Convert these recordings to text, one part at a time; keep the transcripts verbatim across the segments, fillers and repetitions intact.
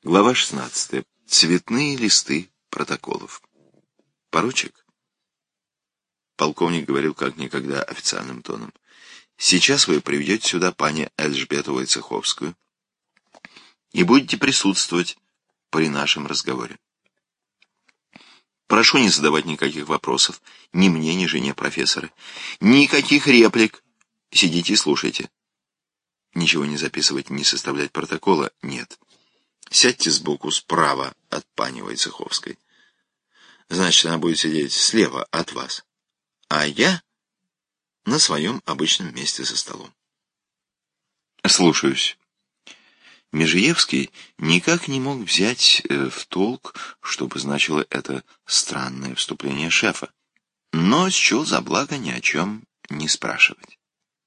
Глава шестнадцатая. Цветные листы протоколов. Поручик? Полковник говорил как никогда официальным тоном. Сейчас вы приведете сюда пани Эльжбету Войцеховскую и будете присутствовать при нашем разговоре. Прошу не задавать никаких вопросов, ни мне, ни жене профессора. Никаких реплик. Сидите и слушайте. Ничего не записывать, не составлять протокола нет. Сядьте сбоку, справа от пани Войцеховской. Значит, она будет сидеть слева от вас, а я на своем обычном месте за столом. Слушаюсь. Межиевский никак не мог взять в толк, что бы значило это странное вступление шефа, но счел за благо ни о чем не спрашивать.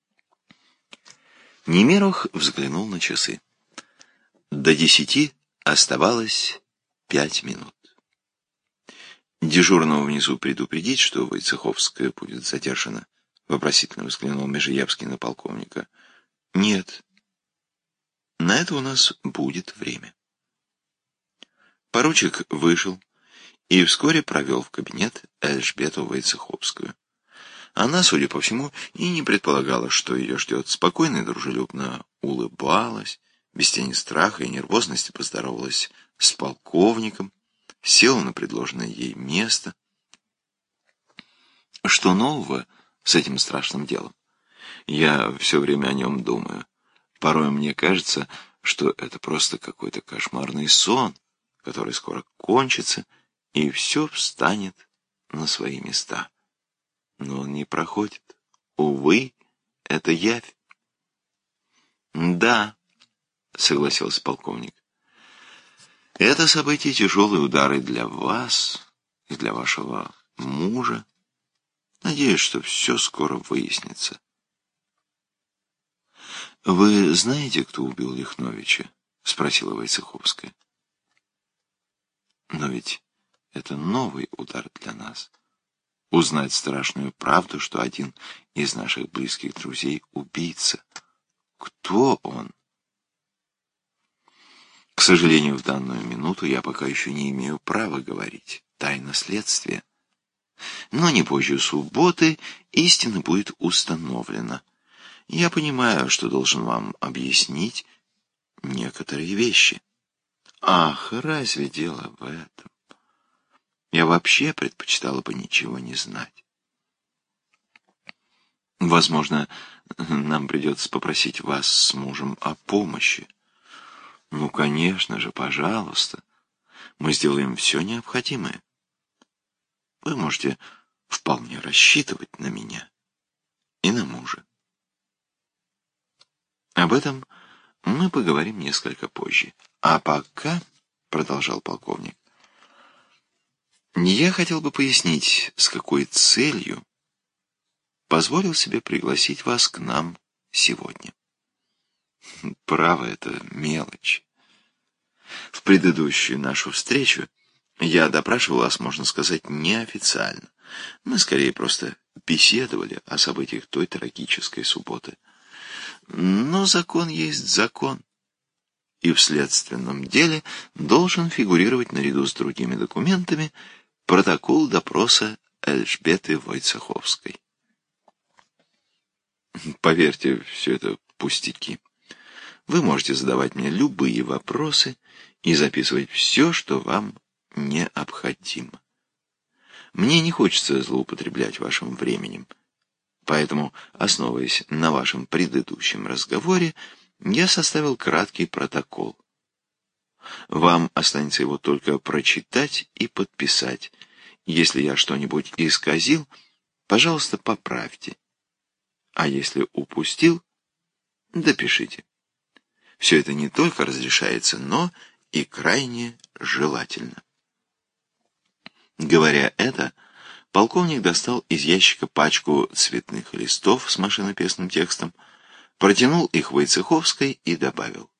Немерох взглянул на часы. До десяти оставалось пять минут. Дежурного внизу предупредить, что Войцеховская будет задержана? Вопросительно взглянул Межиевский на полковника. Нет. На это у нас будет время. Поручик вышел и вскоре провел в кабинет Эльжбету Войцеховскую. Она, судя по всему, и не предполагала, что ее ждет. Спокойно и дружелюбно улыбалась, без тени страха и нервозности поздоровалась с полковником, села на предложенное ей место. Что нового с этим страшным делом? Я все время о нем думаю. Порой мне кажется, что это просто какой-то кошмарный сон, который скоро кончится, и все встанет на свои места. Но он не проходит. Увы, это явь. Да, согласился полковник. Это событие тяжелые удары для вас и для вашего мужа. Надеюсь, что все скоро выяснится. Вы знаете, кто убил Лихновича? Спросила Войцеховская. Но ведь это новый удар для нас. Узнать страшную правду, что один из наших близких друзей убийца. Кто он? К сожалению, в данную минуту я пока еще не имею права говорить. Тайна следствия. Но не позже субботы истина будет установлена. Я понимаю, что должен вам объяснить некоторые вещи. Ах, разве дело в этом? Я вообще предпочитала бы ничего не знать. Возможно, нам придется попросить вас с мужем о помощи. Ну, конечно же, пожалуйста. Мы сделаем все необходимое. Вы можете вполне рассчитывать на меня и на мужа. Об этом мы поговорим несколько позже. А пока, продолжал полковник, я хотел бы пояснить, с какой целью позволил себе пригласить вас к нам сегодня. Право, это мелочь. В предыдущую нашу встречу я допрашивал вас, можно сказать, неофициально. Мы скорее просто беседовали о событиях той трагической субботы. Но закон есть закон. И в следственном деле должен фигурировать наряду с другими документами протокол допроса Эльжбеты Войцеховской. Поверьте, все это пустяки. Вы можете задавать мне любые вопросы и записывать все, что вам необходимо. Мне не хочется злоупотреблять вашим временем, поэтому, основываясь на вашем предыдущем разговоре, я составил краткий протокол. Вам останется его только прочитать и подписать. Если я что-нибудь исказил, пожалуйста, поправьте. А если упустил, допишите. Все это не только разрешается, но и крайне желательно. Говоря это, полковник достал из ящика пачку цветных листов с машинописным текстом, протянул их Войцеховской и добавил.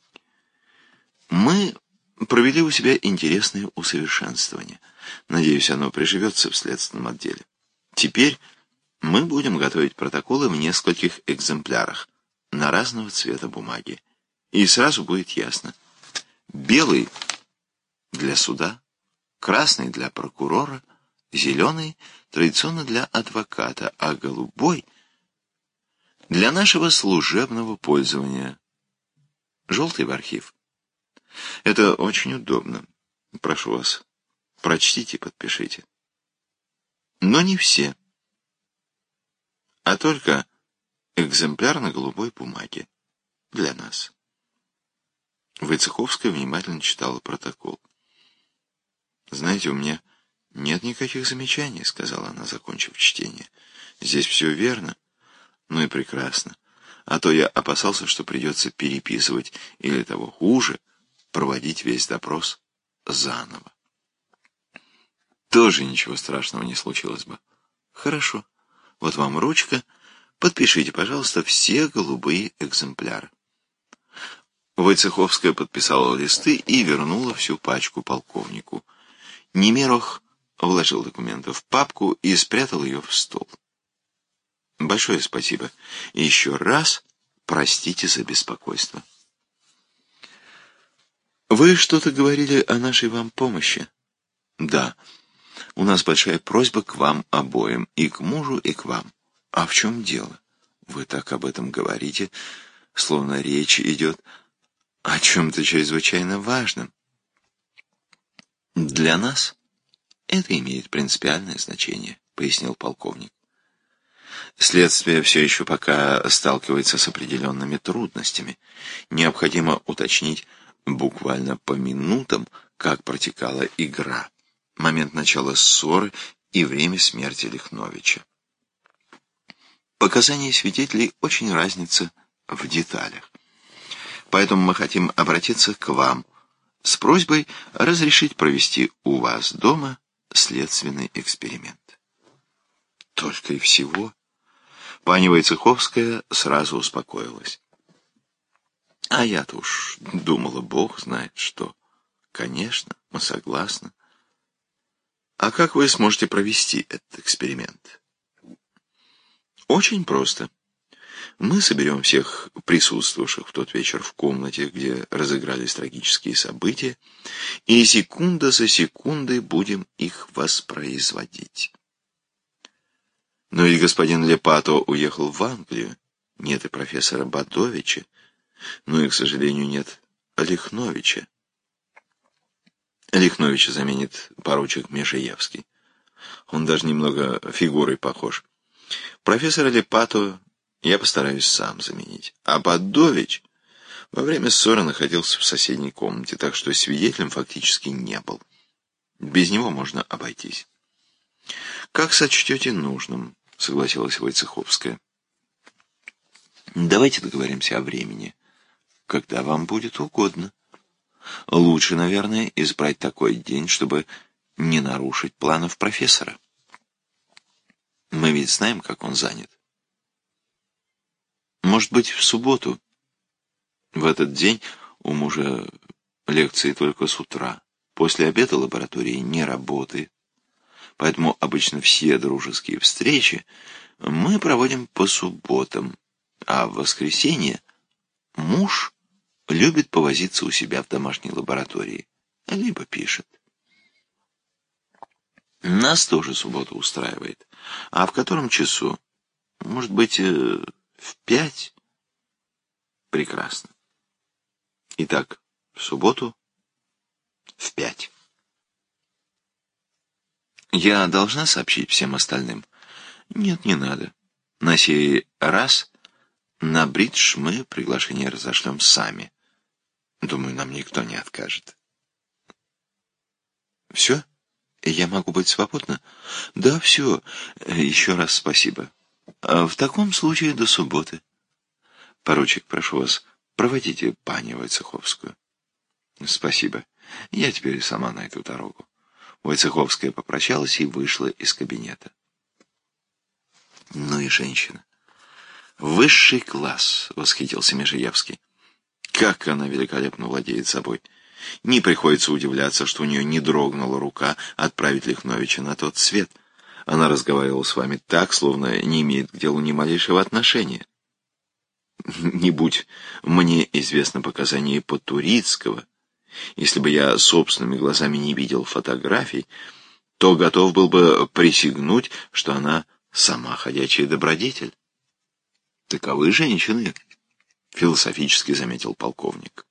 Мы провели у себя интересное усовершенствование. Надеюсь, оно приживется в следственном отделе. Теперь мы будем готовить протоколы в нескольких экземплярах на разного цвета бумаги. И сразу будет ясно. Белый для суда, красный для прокурора, зеленый традиционно для адвоката, а голубой для нашего служебного пользования. Желтый в архив. Это очень удобно. Прошу вас, прочтите и подпишите. Но не все, а только экземпляр на голубой бумаге для нас. Войцеховская внимательно читала протокол. «Знаете, у меня нет никаких замечаний», — сказала она, закончив чтение. «Здесь все верно. Ну и прекрасно. А то я опасался, что придется переписывать, или того хуже, проводить весь допрос заново». «Тоже ничего страшного не случилось бы». «Хорошо. Вот вам ручка. Подпишите, пожалуйста, все голубые экземпляры». Войцеховская подписала листы и вернула всю пачку полковнику. Немерох вложил документы в папку и спрятал ее в стол. «Большое спасибо. И еще раз простите за беспокойство». «Вы что-то говорили о нашей вам помощи?» «Да. У нас большая просьба к вам обоим, и к мужу, и к вам». «А в чем дело? Вы так об этом говорите, словно речь идет о чем-то чрезвычайно важном». «Для нас это имеет принципиальное значение», — пояснил полковник. «Следствие все еще пока сталкивается с определенными трудностями. Необходимо уточнить буквально по минутам, как протекала игра, момент начала ссоры и время смерти Лихновича. Показания свидетелей очень разнятся в деталях. Поэтому мы хотим обратиться к вам с просьбой разрешить провести у вас дома следственный эксперимент». Только и всего. Пани Войцеховская сразу успокоилась. А я-то уж думала, Бог знает что. Конечно, мы согласны. А как вы сможете провести этот эксперимент? Очень просто. Мы соберем всех присутствовавших в тот вечер в комнате, где разыгрались трагические события, и секунда за секундой будем их воспроизводить. Но ведь господин Лепато уехал в Англию, нет и профессора Бадовича, ну и, к сожалению, нет Лихновича. Лихновича заменит поручик Межеевский. Он даже немного фигурой похож. Профессора Лепато я постараюсь сам заменить. А Бадович во время ссоры находился в соседней комнате, так что свидетелем фактически не был. Без него можно обойтись. «Как сочтете нужным», — согласилась Войцеховская. «Давайте договоримся о времени, когда вам будет угодно. Лучше, наверное, избрать такой день, чтобы не нарушить планов профессора. Мы ведь знаем, как он занят. Может быть, в субботу. В этот день у мужа лекции только с утра. После обеда лаборатории не работает. Поэтому обычно все дружеские встречи мы проводим по субботам, а в воскресенье муж любит повозиться у себя в домашней лаборатории, либо пишет. Нас тоже суббота устраивает. А в котором часу? Может быть, в пять? Прекрасно. Итак, в субботу в пять. Я должна сообщить всем остальным? Нет, не надо. На сей раз на бридж мы приглашение разошлем сами. Думаю, нам никто не откажет. Все? Я могу быть свободна? Да, все. Еще раз спасибо. В таком случае до субботы. Поручик, прошу вас, проводите пани Войцеховскую. Спасибо. Я теперь сама найду дорогу. Войцеховская попрощалась и вышла из кабинета. Ну и женщина. Высший класс, восхитился Межеевский. Как она великолепно владеет собой. Не приходится удивляться, что у нее не дрогнула рука отправить Лихновича на тот свет. Она разговаривала с вами так, словно не имеет к делу ни малейшего отношения. Не будь мне известно показания Потурицкого, Если бы я собственными глазами не видел фотографий, то готов был бы присягнуть, что она сама ходячая добродетель. Таковы женщины, философически заметил полковник.